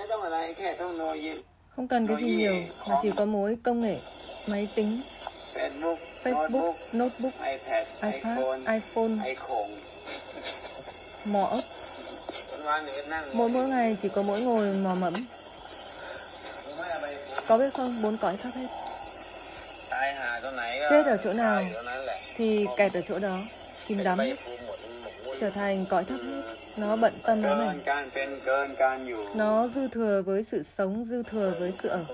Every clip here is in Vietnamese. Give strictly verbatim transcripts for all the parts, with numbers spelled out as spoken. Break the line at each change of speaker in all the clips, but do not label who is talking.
Không cần cái gì nhiều, mà chỉ có mỗi công nghệ, máy tính, Facebook, notebook, iPad, iPhone, mò ốc. Mỗi mỗi ngày chỉ có mỗi ngồi mò mẫm. Có biết không, bốn cõi thấp hết. Chết ở chỗ nào thì kẹt ở chỗ đó, chìm đắm hết, trở thành cõi thấp hết. Nó bận tâm ám ảnh. Nó dư thừa với sự sống, dư thừa với sự ở.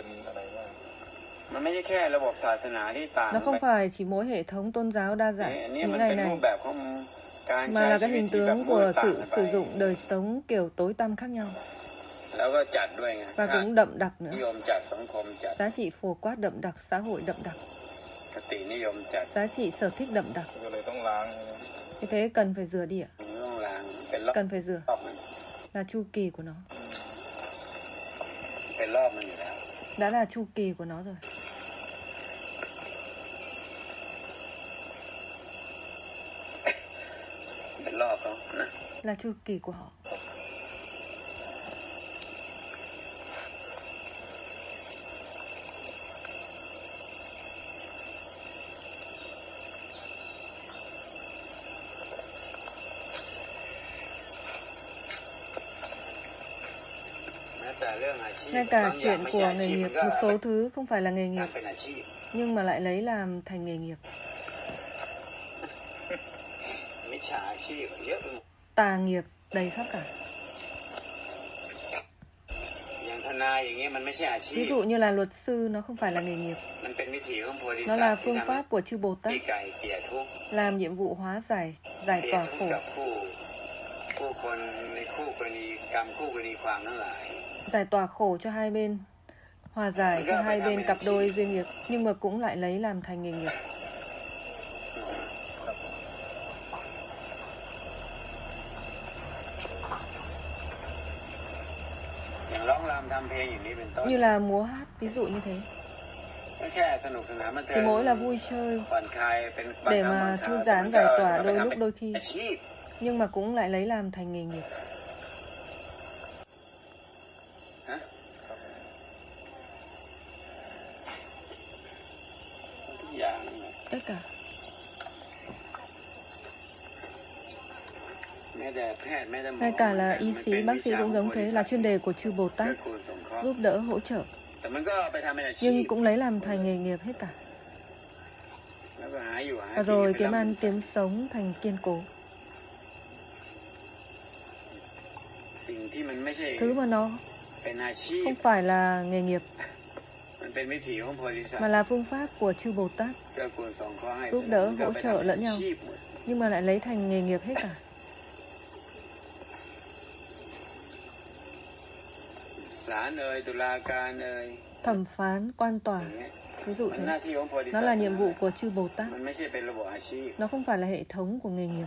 Nó không phải chỉ mỗi hệ thống tôn giáo đa dạng những ngày này, mà là cái hình tướng của sự sử dụng đời sống kiểu tối tăm khác nhau. Và cũng đậm đặc nữa. Giá trị phổ quát đậm đặc, xã hội đậm đặc, giá trị sở thích đậm đặc. Vì thế cần phải rửa đĩa, cần phải rửa, là chu kỳ của nó. Đã là chu kỳ của nó rồi. Là chu kỳ của họ. Ngay cả chuyện của nghề nghiệp, một số thứ không phải là nghề nghiệp, nhưng mà lại lấy làm thành nghề nghiệp. Tà nghiệp đầy khắp cả. Ví dụ như là luật sư, nó không phải là nghề nghiệp, nó là phương pháp của chư Bồ Tát, làm nhiệm vụ hóa giải, giải tỏa khổ, giải tỏa khổ cho hai bên, hòa giải cho hai bên cặp đôi duyên nghiệp, nhưng mà cũng lại lấy làm thành nghề nghiệp. Như là múa hát, ví dụ như thế. Chỉ mỗi là vui chơi, để mà thư giãn giải tỏa đôi lúc đôi khi, nhưng mà cũng lại lấy làm thành nghề nghiệp. Tất cả. Ngay cả là y sĩ, bác sĩ cũng giống thế, là chuyên đề của chư Bồ Tát, giúp đỡ, hỗ trợ. Nhưng cũng lấy làm thành nghề nghiệp hết cả. Và rồi kiếm ăn, kiếm sống thành kiên cố. Thứ mà nó không phải là nghề nghiệp, mà là phương pháp của chư Bồ Tát, giúp đỡ, hỗ trợ lẫn nhau, nhưng mà lại lấy thành nghề nghiệp hết cả. Thẩm phán, quan tòa, ví dụ thế. Nó là nhiệm vụ của chư Bồ Tát. Nó không phải là hệ thống của nghề nghiệp.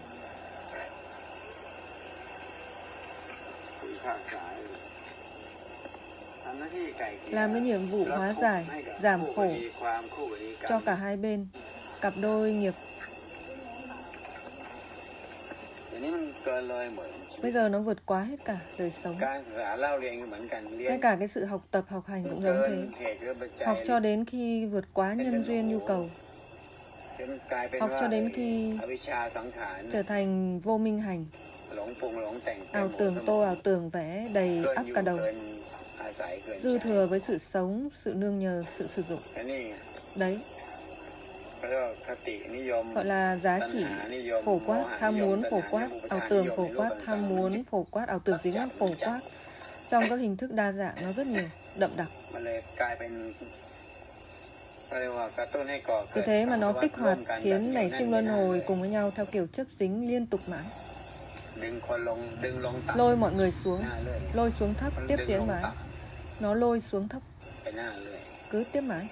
Làm cái nhiệm vụ hóa giải, giảm khổ cho cả hai bên, cặp đôi nghiệp. Bây giờ nó vượt quá hết cả đời sống. Ngay cả cái sự học tập, học hành cũng giống thế. Học cho đến khi vượt quá nhân duyên nhu cầu. Học cho đến khi trở thành vô minh hành. Ảo tưởng tô, ảo tưởng vẽ đầy ắp cả đầu. Dư thừa với sự sống, sự nương nhờ, sự sử dụng. Đấy gọi là giá trị phổ quát, tham muốn phổ quát, ảo tưởng phổ quát, tham muốn phổ quát, ảo tưởng dính mắc phổ quát. Trong các hình thức đa dạng nó rất nhiều, đậm đặc. Vì thế mà nó kích hoạt, khiến nảy sinh luân hồi cùng với nhau theo kiểu chấp dính liên tục mãi. Lôi mọi người xuống, lôi xuống thấp, tiếp diễn mãi. Nó lôi xuống thấp, cứ tiếp mãi.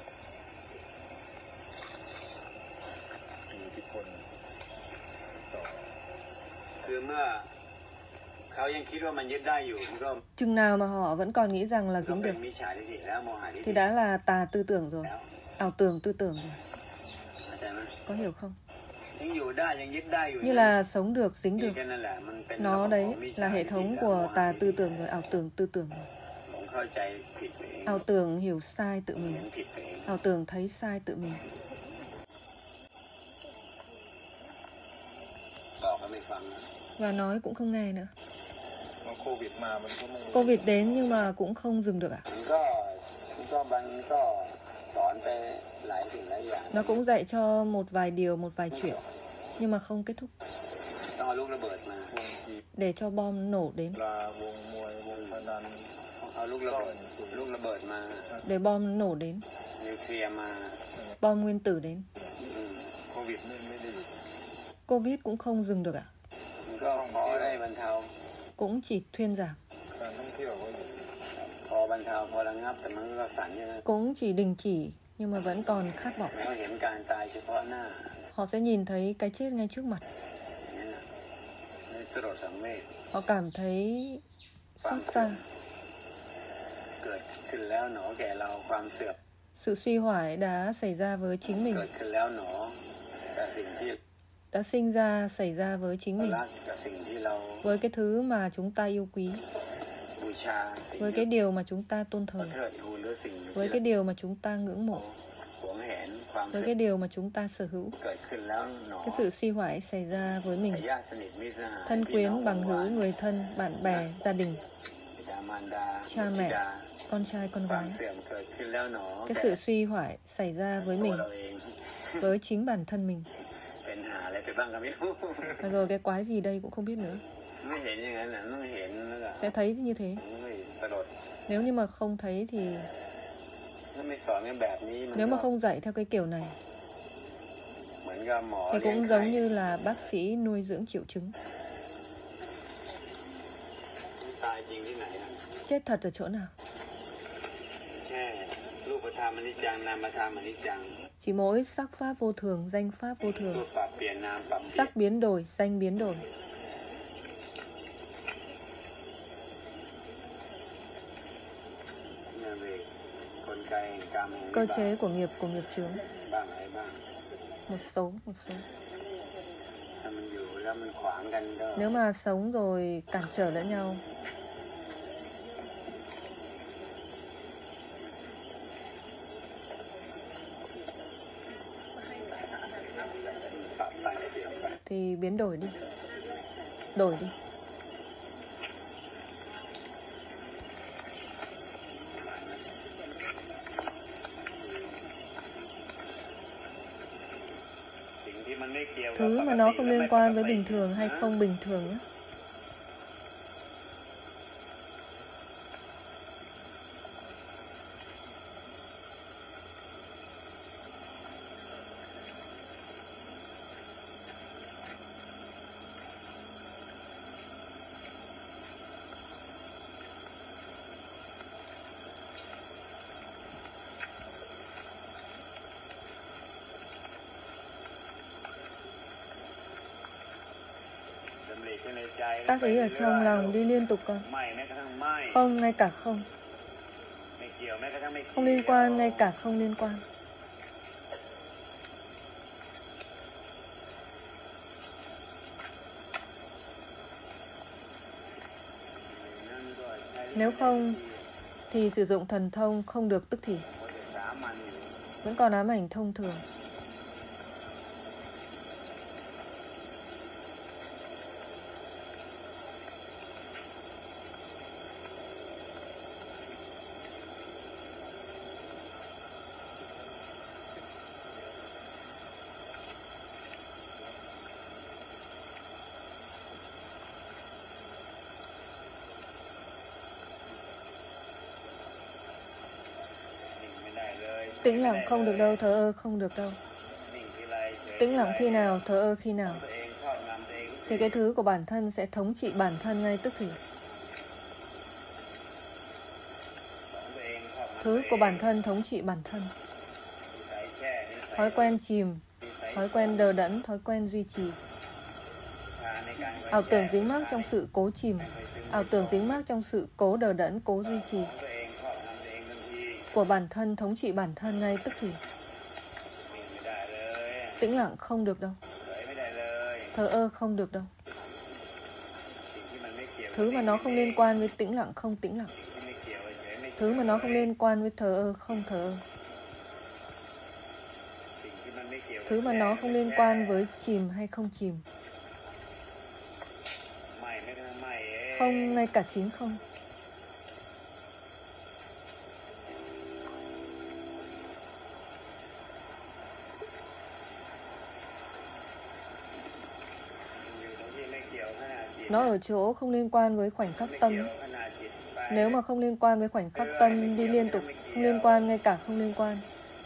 Chừng nào mà họ vẫn còn nghĩ rằng là dính được thì đã là tà tư tưởng rồi, ảo tưởng tư tưởng rồi. Có hiểu không? Như là sống được, dính được. Nó đấy là hệ thống của tà tư tưởng rồi, ảo tưởng tư tưởng rồi. Ảo tưởng hiểu sai tự mình, ảo tưởng thấy sai tự mình. Và nói cũng không nghe nữa. Covid đến nhưng mà cũng không dừng được à? Nó cũng dạy cho một vài điều, một vài chuyện, nhưng mà không kết thúc. Để cho bom nổ đến. Để bom nổ đến. Bom nguyên tử đến. Covid cũng không dừng được à? Cũng chỉ thuyên giảm. Cũng chỉ đình chỉ, nhưng mà vẫn còn khát vọng. Họ sẽ nhìn thấy cái chết ngay trước mặt. Họ cảm thấy xót xa. Sự suy hoại đã xảy ra với chính mình. Đã sinh ra, xảy ra với chính mình. Với cái thứ mà chúng ta yêu quý. Với cái điều mà chúng ta tôn thờ. Với cái điều mà chúng ta ngưỡng mộ. Với cái điều mà chúng ta sở hữu. Cái sự suy hoại xảy ra với mình. Thân quyến, bằng hữu, người thân, bạn bè, gia đình, cha mẹ, con trai, con gái. Cái sự suy hoại xảy ra với mình, với chính bản thân mình. Và rồi cái quái gì đây cũng không biết nữa. Sẽ thấy như thế. Nếu như mà không thấy thì... Nếu mà không dạy theo cái kiểu này thì cũng giống như là bác sĩ nuôi dưỡng triệu chứng. Chết thật ở chỗ nào? Chỉ mỗi sắc pháp vô thường, danh pháp vô thường. Sắc biến đổi, danh biến đổi. Cơ chế của nghiệp, của nghiệp chướng. Một số, một số. Nếu mà sống rồi cản trở lẫn nhau, thì biến đổi đi. Đổi đi. Thứ mà nó không liên quan với bình thường hay không bình thường nhé. Tác ý ở trong lòng đi liên tục con. Không ngay cả không. Không liên quan ngay cả không liên quan. Nếu không thì sử dụng thần thông không được tức thì. Vẫn còn ám ảnh thông thường. Tĩnh lặng không được đâu, thờ ơ không được đâu. Tĩnh lặng khi nào, thờ ơ khi nào, thì cái thứ của bản thân sẽ thống trị bản thân ngay tức thì. Thứ của bản thân thống trị bản thân. Thói quen chìm, thói quen đờ đẫn, thói quen duy trì. Ảo tưởng dính mắc trong sự cố chìm, ảo tưởng dính mắc trong sự cố đờ đẫn, cố duy trì. Của bản thân thống trị bản thân ngay tức thì. Tĩnh lặng không được đâu. thờ ơ không được đâu. Thứ mà nó không liên quan với tĩnh lặng không tĩnh lặng. Thứ mà nó không liên quan với thờ ơ không thờ ơ. Thứ mà nó không liên quan với chìm hay không chìm. Không ngay cả chính không. Nó ở chỗ không liên quan với khoảnh khắc tâm. Nếu mà không liên quan với khoảnh khắc tâm đi liên tục, không liên quan ngay cả không liên quan,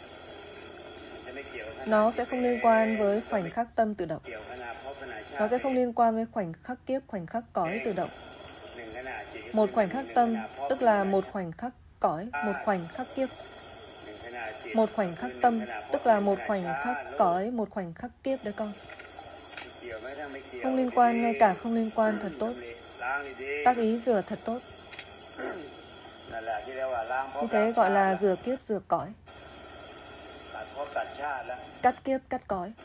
nó sẽ không liên quan với khoảnh khắc tâm tự động. Nó sẽ không liên quan với khoảnh khắc kiếp, khoảnh khắc cõi tự động. Một khoảnh khắc tâm tức là một khoảnh khắc cõi, một khoảnh khắc kiếp. Một khoảnh khắc tâm tức là một khoảnh khắc cõi, một khoảnh khắc kiếp đấy con. Không liên quan ngay cả không liên quan thật tốt. Tác ý rửa thật tốt. Như thế gọi là rửa kiếp rửa cõi. Cắt kiếp cắt cõi.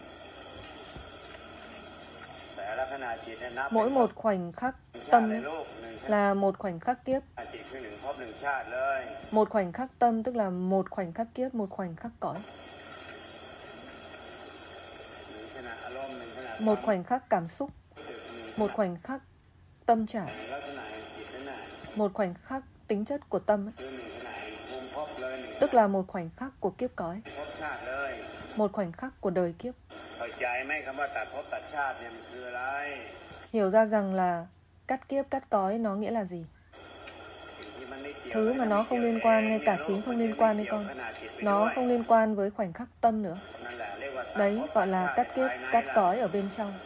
Mỗi một khoảnh khắc tâm ấy là một khoảnh khắc kiếp. Một khoảnh khắc tâm tức là một khoảnh khắc kiếp, một khoảnh khắc cõi. Một khoảnh khắc cảm xúc, một khoảnh khắc tâm trạng, một khoảnh khắc tính chất của tâm ấy, tức là một khoảnh khắc của kiếp cõi, một khoảnh khắc của đời kiếp. Hiểu ra rằng là cắt kiếp cắt cõi nó nghĩa là gì? Thứ mà nó không liên quan, ngay cả chính không liên quan đấy con. Nó không liên quan với khoảnh khắc tâm nữa. Đấy gọi là cắt kiếp cắt cõi ở bên trong.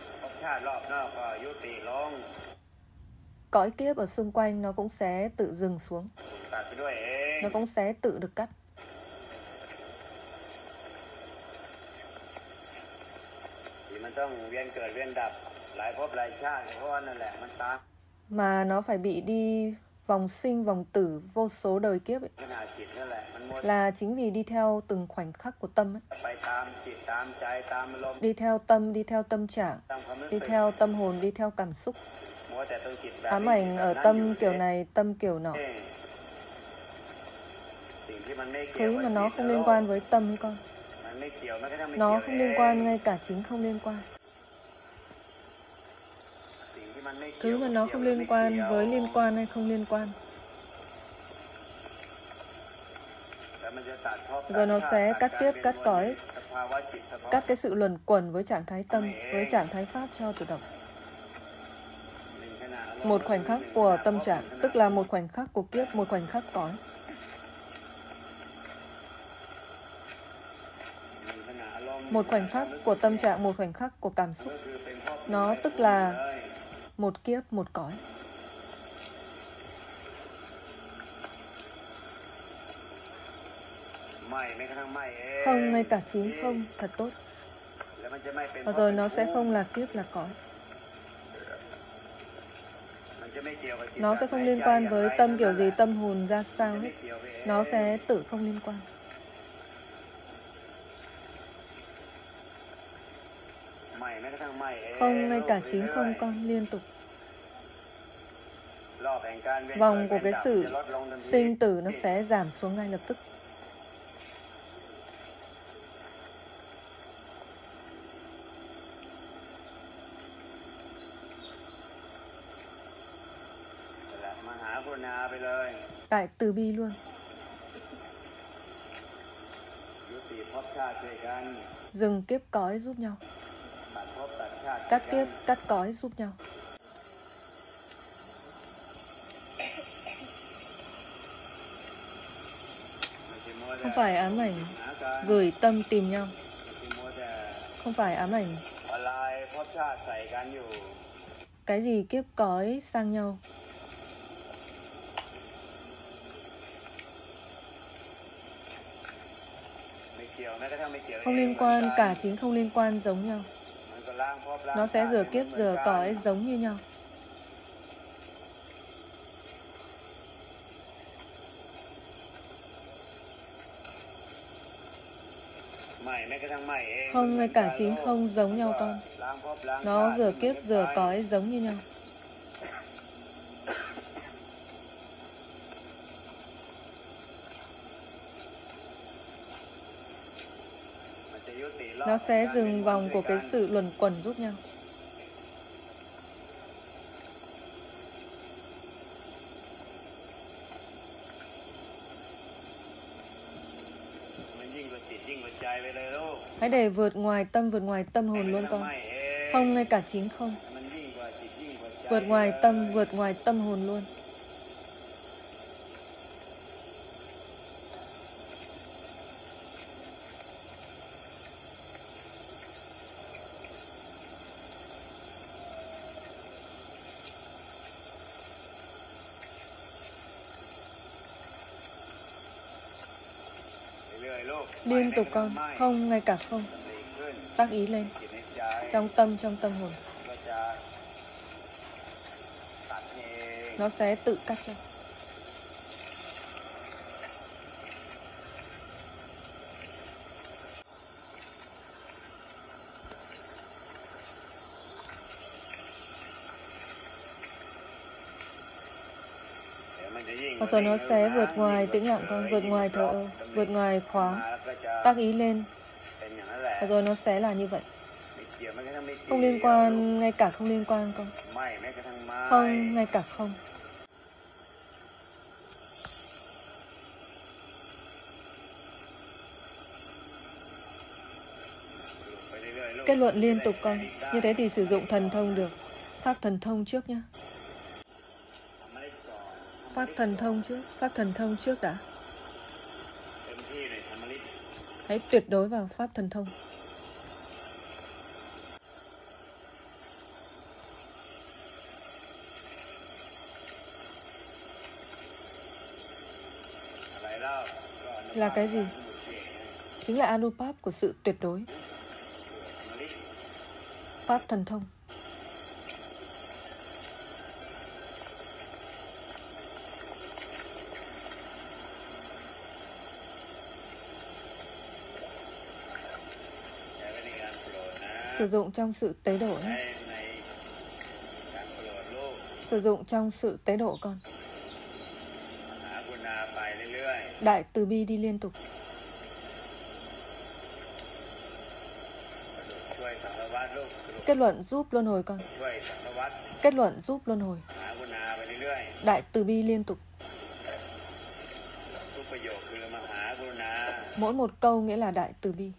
Cõi kiếp ở xung quanh nó cũng sẽ tự dừng xuống. Nó cũng sẽ tự được cắt. Mà nó phải bị đi vòng sinh vòng tử vô số đời kiếp ấy. Là chính vì đi theo từng khoảnh khắc của tâm ấy. Đi theo tâm, đi theo tâm trạng, đi theo tâm hồn, đi theo cảm xúc. Ám ảnh ở tâm kiểu này, tâm kiểu nọ. Thứ mà nó không liên quan với tâm ấy con. Nó không liên quan, ngay cả chính không liên quan. Thứ mà nó không liên quan với liên quan hay không liên quan. Rồi nó sẽ cắt kiếp, cắt cõi, cắt cái sự luẩn quẩn với trạng thái tâm, với trạng thái pháp cho tự động. Một khoảnh khắc của tâm trạng, tức là một khoảnh khắc của kiếp, một khoảnh khắc cõi. Một khoảnh khắc của tâm trạng, một khoảnh khắc của cảm xúc. Nó tức là một kiếp, một cõi. Không ngay cả chính không, thật tốt. Và rồi nó sẽ không là kiếp, là cõi. Nó sẽ không liên quan với tâm kiểu gì, tâm hồn ra sao hết. Nó sẽ tự không liên quan. Không ngay cả chính không con, liên tục. Vòng của cái sự sinh tử nó sẽ giảm xuống ngay lập tức. Tại từ bi luôn. Dừng kiếp cõi giúp nhau. Cắt kiếp, cắt cõi giúp nhau. Không phải ám ảnh gửi tâm tìm nhau. Không phải ám ảnh cái gì kiếp cõi sang nhau. Không liên quan, cả chính không liên quan giống nhau. Nó sẽ rửa kiếp rửa cõi giống như nhau. Không ngay cả chính không giống nhau con. Nó rửa kiếp rửa cõi giống như nhau. Nó sẽ dừng vòng của cái sự luẩn quẩn giúp nhau. Hãy để vượt ngoài tâm, vượt ngoài tâm hồn luôn con. Không, ngay cả chính không. Vượt ngoài tâm, vượt ngoài tâm hồn luôn. Liên tục con, không, ngay cả không. Tác ý lên. Trong tâm, trong tâm hồn. Nó sẽ tự cắt cho. Và rồi nó sẽ vượt ngoài tĩnh lặng con, vượt ngoài thờ ơ, vượt ngoài khóa, tác ý lên. Và rồi nó sẽ là như vậy. Không liên quan, ngay cả không liên quan con. Không, ngay cả không. Kết luận liên tục con. Như thế thì sử dụng thần thông được. Pháp thần thông trước nhé. Pháp thần thông trước, Pháp thần thông trước đã. Hãy tuyệt đối vào Pháp thần thông. Là cái gì? Chính là Anupap của sự tuyệt đối. Pháp thần thông. Sử dụng trong sự tế độ nhé. Sử dụng trong sự tế độ con. Đại từ bi đi liên tục. Kết luận giúp luân hồi con. Kết luận giúp luân hồi. Đại từ bi liên tục. Mỗi một câu nghĩa là đại từ bi.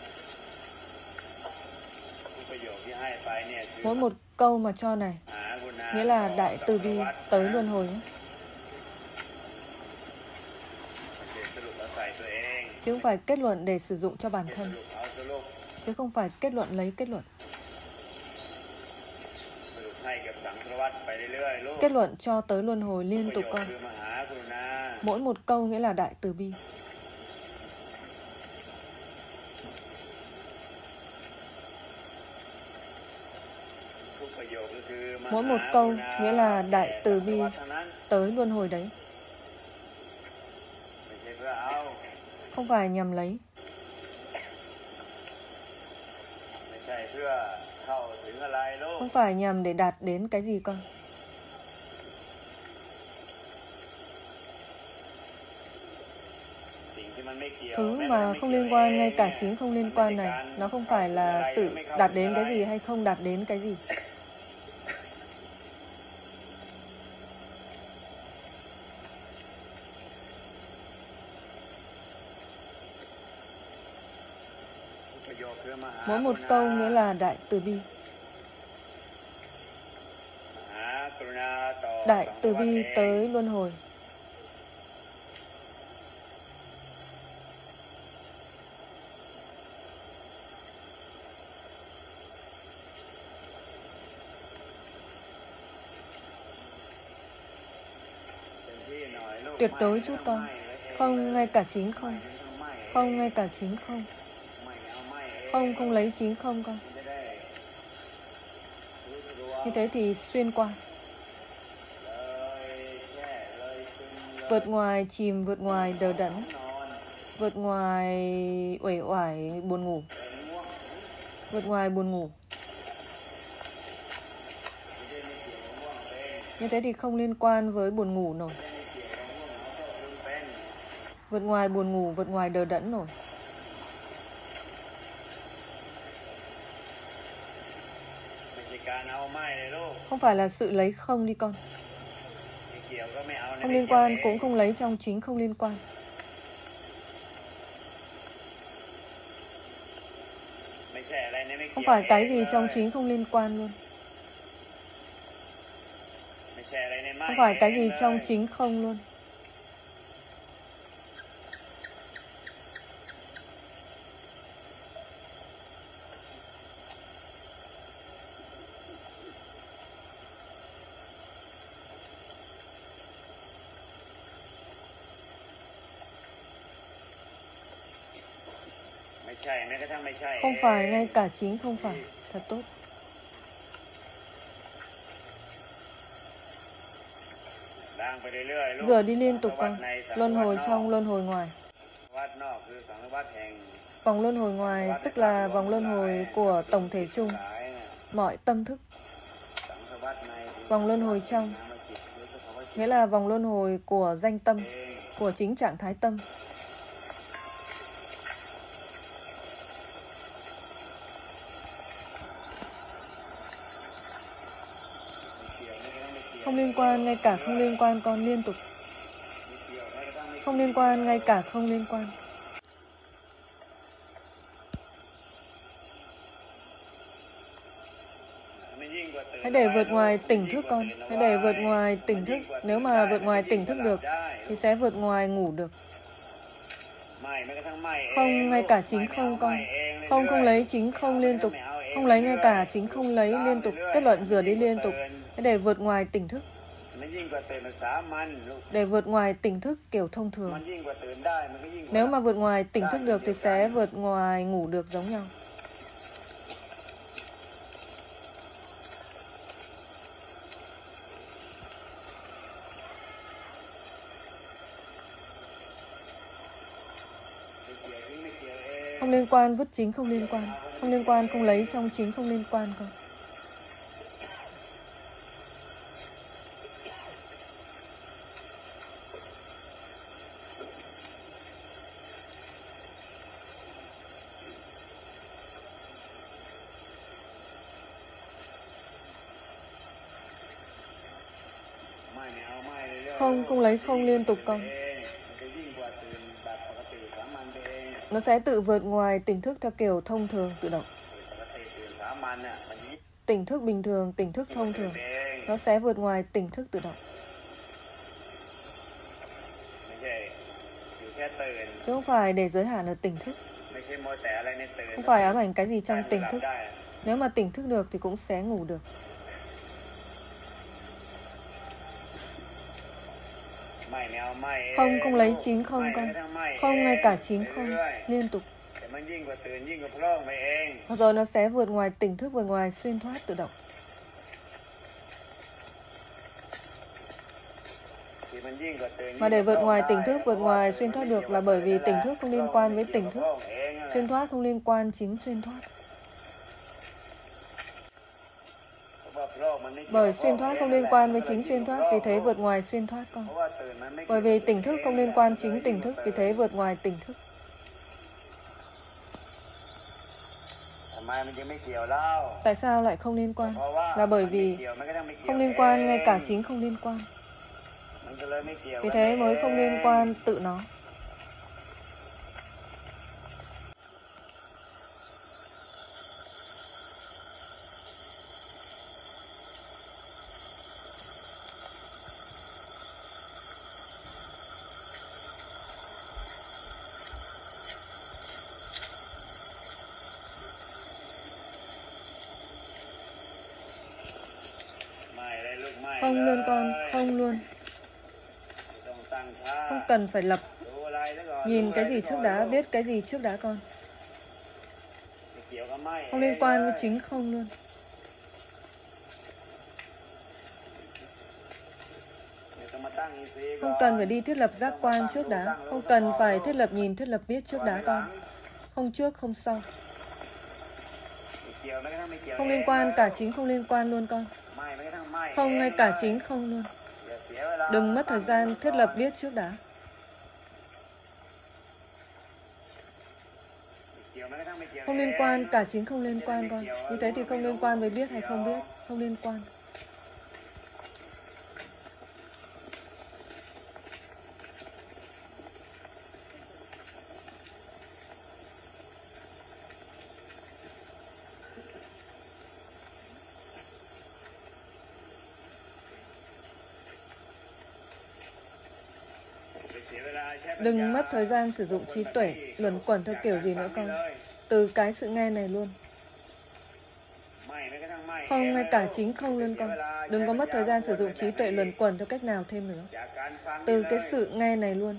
Mỗi một câu mà cho này nghĩa là đại từ bi tới luân hồi nhé. Chứ không phải kết luận để sử dụng cho bản thân. Chứ không phải kết luận lấy kết luận. Kết luận cho tới luân hồi liên tục con. Mỗi một câu nghĩa là đại từ bi. Mỗi một câu nghĩa là đại từ bi tới luân hồi đấy. Không phải nhằm lấy. Không phải nhằm để đạt đến cái gì con. Thứ mà không liên quan, ngay cả chính không liên quan này, nó không phải là sự đạt đến cái gì hay không đạt đến cái gì. Mỗi một câu nghĩa là đại từ bi. Đại từ bi tới luân hồi. Tuyệt đối chút con. Không, ngay cả chính không. Không, ngay cả chính không. Không, không lấy chính không con. Như thế thì xuyên qua. Vượt ngoài chìm, vượt ngoài đờ đẫn. Vượt ngoài uể oải buồn ngủ. Vượt ngoài buồn ngủ. Như thế thì không liên quan với buồn ngủ nổi. Vượt ngoài buồn ngủ, vượt ngoài đờ đẫn nổi. Không phải là sự lấy không đi con. Không liên quan cũng không lấy trong chính không liên quan. Không phải cái gì trong chính không liên quan luôn. Không phải cái gì trong chính không luôn. Không phải, ngay cả chính không phải. Thật tốt. Giờ đi liên tục con. Luân hồi trong, luân hồi ngoài. Vòng luân hồi ngoài tức là vòng luân hồi của tổng thể chung, mọi tâm thức. Vòng luân hồi trong nghĩa là vòng luân hồi của danh tâm, của chính trạng thái tâm. Không liên quan, ngay cả không liên quan con liên tục. Không liên quan, ngay cả không liên quan. Hãy để vượt ngoài tỉnh thức con. Hãy để vượt ngoài tỉnh thức. Nếu mà vượt ngoài tỉnh thức được thì sẽ vượt ngoài ngủ được. Không, ngay cả chính không con. Không, không lấy chính không liên tục. Không lấy ngay cả chính không lấy liên tục. Kết luận rửa đi liên tục. Hãy để vượt ngoài tỉnh thức. Để vượt ngoài tỉnh thức kiểu thông thường. Nếu mà vượt ngoài tỉnh thức được thì sẽ vượt ngoài ngủ được giống nhau. Không liên quan vứt chính không liên quan. Không liên quan không lấy trong chính không liên quan con. Không, không lấy không liên tục con. Nó sẽ tự vượt ngoài tỉnh thức theo kiểu thông thường tự động. Tỉnh thức bình thường, tỉnh thức thông thường. Nó sẽ vượt ngoài tỉnh thức tự động. Chứ không phải để giới hạn ở tỉnh thức. Không phải ám ảnh cái gì trong tỉnh thức. Nếu mà tỉnh thức được thì cũng sẽ ngủ được. Không, không lấy chính không con. Không, ngay cả chính không liên tục. Rồi nó sẽ vượt ngoài tỉnh thức, vượt ngoài xuyên thoát tự động. Mà để vượt ngoài tỉnh thức, vượt ngoài xuyên thoát được là bởi vì tỉnh thức không liên quan với tỉnh thức. Xuyên thoát không liên quan chính xuyên thoát. Bởi xuyên thoát không liên quan với chính xuyên thoát, vì thế vượt ngoài xuyên thoát con. Bởi vì tỉnh thức không liên quan chính tỉnh thức, vì thế vượt ngoài tỉnh thức. Tại sao lại không liên quan? Là bởi vì không liên quan, ngay cả chính không liên quan. Vì thế mới không liên quan tự nó. Không luôn con, không luôn. Không cần phải lập. Nhìn cái gì trước đã, biết cái gì trước đã con. Không liên quan với chính không luôn. Không cần phải đi thiết lập giác quan trước đã. Không cần phải thiết lập nhìn, thiết lập biết trước đã con. Không trước, không sau. Không liên quan, cả chính không liên quan luôn con. Không, ngay cả chính không luôn. Đừng mất thời gian thiết lập biết trước đã. Không liên quan, cả chính không liên quan con. Như thế thì không liên quan với biết hay không biết. Không liên quan. Đừng mất thời gian sử dụng trí tuệ luẩn quẩn theo kiểu gì nữa con. Từ cái sự nghe này luôn. Không, ngay cả chính không luôn con. Đừng có mất thời gian sử dụng trí tuệ luẩn quẩn theo cách nào thêm nữa. Từ cái sự nghe này luôn.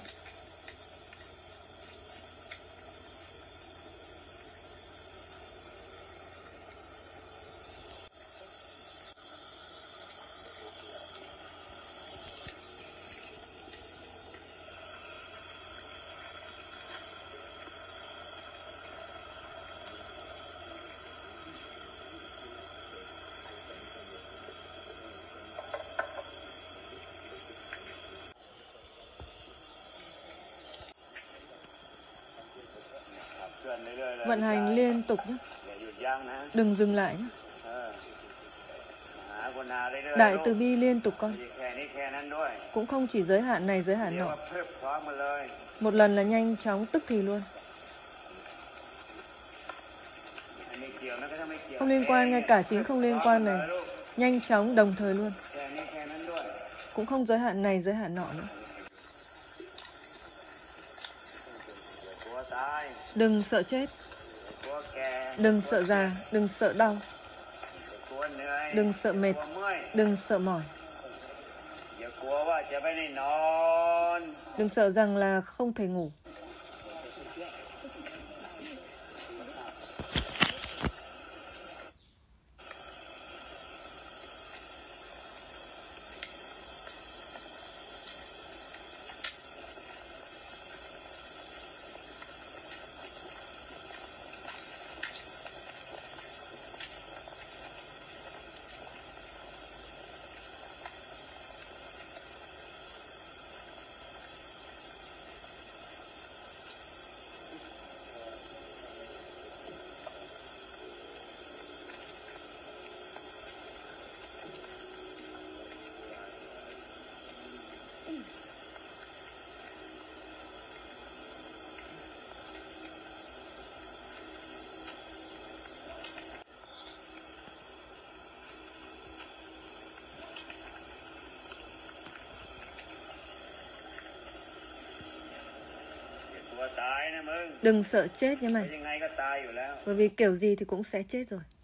Vận hành liên tục nhé. Đừng dừng lại nhé. Đại từ bi liên tục con. Cũng không chỉ giới hạn này giới hạn nọ. Một lần là nhanh chóng tức thì luôn. Không liên quan, ngay cả chính không liên quan này. Nhanh chóng đồng thời luôn. Cũng không giới hạn này giới hạn nọ nữa. Đừng sợ chết. Đừng sợ già. Đừng sợ đau. Đừng sợ mệt. Đừng sợ mỏi. Đừng sợ rằng là không thể ngủ. Đừng sợ chết nhé mày. Bởi vì kiểu gì thì cũng sẽ chết rồi.